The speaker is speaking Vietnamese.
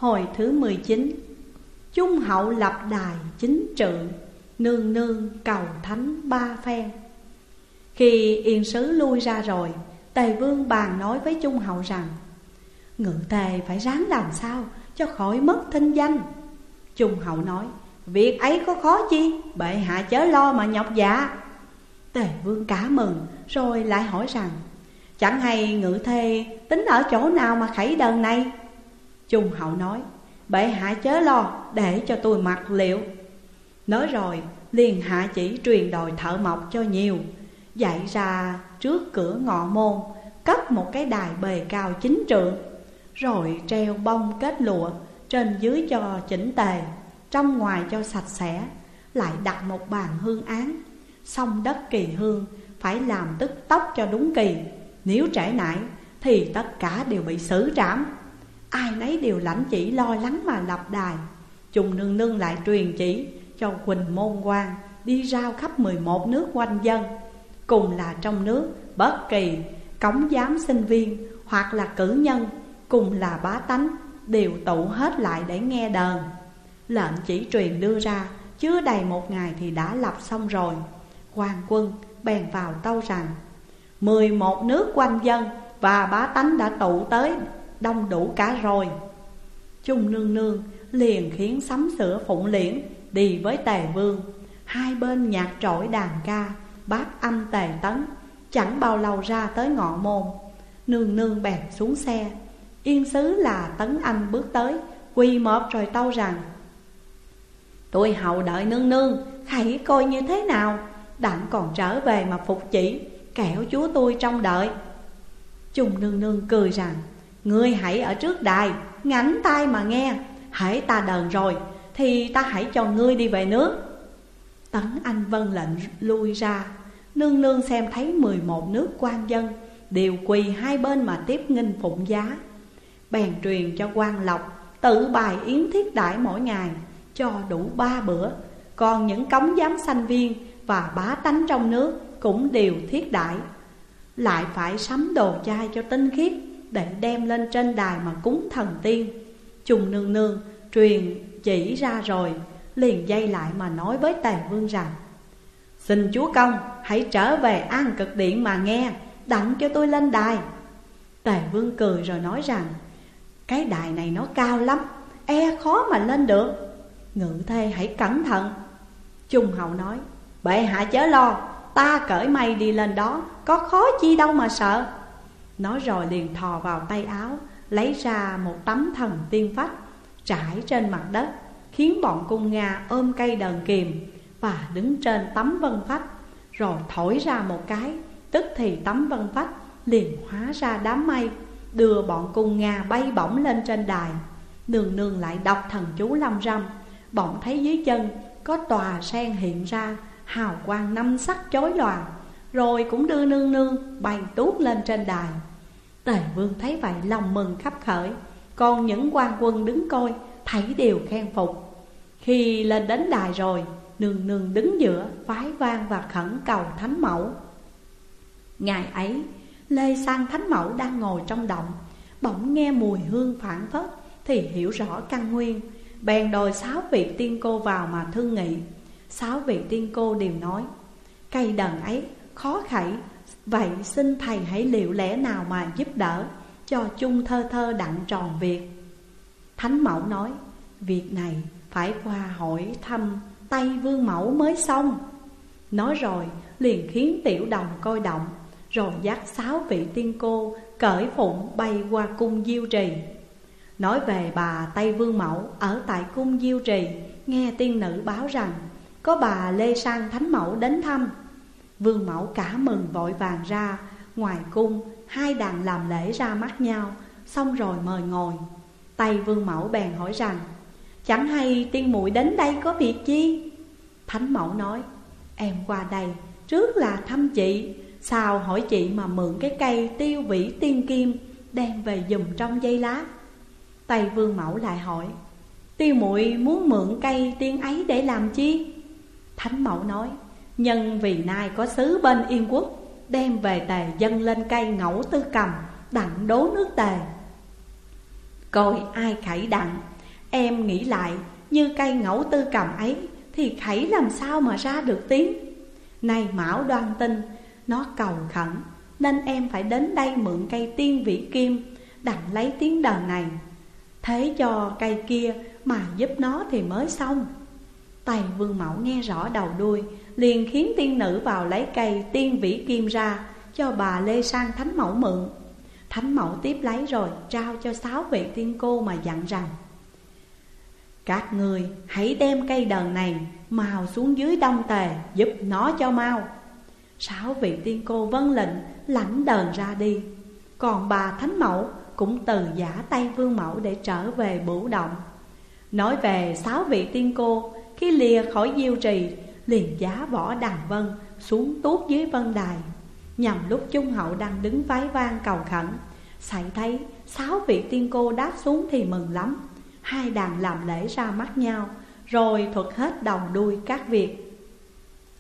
Hồi thứ 19. Trung hậu lập đài chính trượng, nương nương cầu thánh ba phen. Khi yên sứ lui ra rồi, Tề Vương bàn nói với Trung hậu rằng: Ngự Tề phải ráng làm sao cho khỏi mất thinh danh. Trung hậu nói: Việc ấy có khó chi, bệ hạ chớ lo mà nhọc dạ. Tề Vương cả mừng, rồi lại hỏi rằng: Chẳng hay Ngự Thề tính ở chỗ nào mà khẩy đờn này? Trung hậu nói: Bệ hạ chớ lo, để cho tôi mặc liệu. Nói rồi liền hạ chỉ truyền đòi thợ mộc cho nhiều, dạy ra trước cửa ngọ môn, cất một cái đài bề cao 9 trượng, rồi treo bông kết lụa trên dưới cho chỉnh tề, trong ngoài cho sạch sẽ. Lại đặt một bàn hương án, xong đất kỳ hương phải làm tức tốc cho đúng kỳ. Nếu trễ nải thì tất cả đều bị xử trảm. Ai nấy đều lãnh chỉ lo lắng mà lập đài. Trung nương nương lại truyền chỉ cho Quỳnh môn quan đi rao khắp 11 nước quanh dân. Cùng là trong nước, bất kỳ cống giám sinh viên hoặc là cử nhân, cùng là bá tánh, đều tụ hết lại để nghe đờn. Lệnh chỉ truyền đưa ra, chưa đầy 1 ngày thì đã lập xong rồi. Quan quân bèn vào tâu rằng: 11 nước quanh dân và bá tánh đã tụ tới đông đủ cả rồi. Trung nương nương liền khiến sắm sửa phụng liễn đi với Tề Vương. Hai bên nhạc trội đàn ca, bát âm tề tấn. Chẳng bao lâu ra tới ngọ môn, nương nương bèn xuống xe. Yên sứ là Tấn Anh bước tới, quỳ mọp rồi tâu rằng: Tôi hậu đợi nương nương, hãy coi như thế nào, đặng còn trở về mà phục chỉ, kẻo chúa tôi trông đợi. Trung nương nương cười rằng: Ngươi hãy ở trước đài, ngảnh tai mà nghe. Hãy ta đờn rồi thì ta hãy cho ngươi đi về nước. Tấn Anh vâng lệnh lui ra. Nương nương xem thấy 11 nước quan dân đều quỳ hai bên mà tiếp nghinh phụng giá. Bèn truyền cho quan lộc tự bài yến thiết đãi mỗi ngày, cho đủ 3 bữa. Còn những cống giám sanh viên và bá tánh trong nước cũng đều thiết đãi. Lại phải sắm đồ chay cho tinh khiết, để đem lên trên đài mà cúng thần tiên. Trung nương nương truyền chỉ ra rồi, liền dây lại mà nói với Tề Vương rằng: Xin chúa công hãy trở về An Cực Điện mà nghe, đặng cho tôi lên đài. Tề Vương cười rồi nói rằng: Cái đài này nó cao lắm, e khó mà lên được. Ngự Thê hãy cẩn thận. Trung hậu nói: Bệ hạ chớ lo, ta cởi mây đi lên đó, có khó chi đâu mà sợ. Nói rồi liền thò vào tay áo, lấy ra một tấm thần tiên phách trải trên mặt đất, khiến bọn cung Nga ôm cây đờn kìm và đứng trên tấm vân phách. Rồi thổi ra một cái, tức thì tấm vân phách liền hóa ra đám mây, đưa bọn cung Nga bay bổng lên trên đài. Nương nương lại đọc thần chú lâm râm, bỗng thấy dưới chân có tòa sen hiện ra, hào quang 5 sắc chói lòa, rồi cũng đưa nương nương bay tuốt lên trên đài. Tề Vương thấy vậy lòng mừng khắp khởi, còn những quan quân đứng coi thấy đều khen phục. Khi lên đến đài rồi, nương nương đứng giữa phái vang và khẩn cầu Thánh Mẫu. Ngày ấy Lê Sang Thánh Mẫu đang ngồi trong động, bỗng nghe mùi hương phảng phất thì hiểu rõ căn nguyên. Bèn đòi 6 vị tiên cô vào mà thương nghị. 6 vị tiên cô đều nói: Cây đờn ấy khó khẩy, vậy xin thầy hãy liệu lẽ nào mà giúp đỡ, cho chung thơ thơ đặng tròn việc. Thánh Mẫu nói: Việc này phải qua hỏi thăm Tây Vương Mẫu mới xong. Nói rồi liền khiến tiểu đồng coi động, rồi dắt 6 vị tiên cô cởi phụng bay qua cung Diêu Trì. Nói về bà Tây Vương Mẫu ở tại cung Diêu Trì, nghe tiên nữ báo rằng có bà Lê Sang Thánh Mẫu đến thăm. Vương Mẫu cả mừng vội vàng ra ngoài cung, hai đàn làm lễ ra mắt nhau, xong rồi mời ngồi. Tây Vương Mẫu bèn hỏi rằng: Chẳng hay tiên muội đến đây có việc chi? Thánh Mẫu nói: Em qua đây trước là thăm chị, sao hỏi chị mà mượn cái cây tiêu vĩ tiên kim đem về giùm trong giây lá? Tây Vương Mẫu lại hỏi: Tiêu muội muốn mượn cây tiên ấy để làm chi? Thánh Mẫu nói: Nhân vì nay có sứ bên Yên Quốc đem về Tề dâng lên cây ngẫu tư cầm, đặng đố nước Tề. Coi ai khẩy đặng. Em nghĩ lại, như cây ngẫu tư cầm ấy thì khẩy làm sao mà ra được tiếng. Này Mão Đoan Tinh, nó cầu khẩn nên em phải đến đây mượn cây tiên vĩ kim đặng lấy tiếng đờn này. Thế cho cây kia mà giúp nó thì mới xong. Tây Vương Mẫu nghe rõ đầu đuôi, liền khiến tiên nữ vào lấy cây tiên vĩ kim ra cho bà Lê Sang Thánh Mẫu mượn. Thánh Mẫu tiếp lấy rồi trao cho 6 vị tiên cô mà dặn rằng: các người hãy đem cây đờn này mào xuống dưới Đông Tề giúp nó cho mau. 6 vị tiên cô vâng lệnh lãnh đờn ra đi. Còn bà Thánh Mẫu cũng từ giả Tây Vương Mẫu để trở về Bửu Động. Nói về 6 vị tiên cô, khi lìa khỏi Diêu Trì liền giá võ Đằng Vân xuống tuốt dưới vân đài. Nhằm lúc Trung Hậu đang đứng vái vang cầu khẩn, xảy thấy 6 vị tiên cô đáp xuống thì mừng lắm. Hai đàn làm lễ ra mắt nhau, rồi thuật hết đầu đuôi các việc.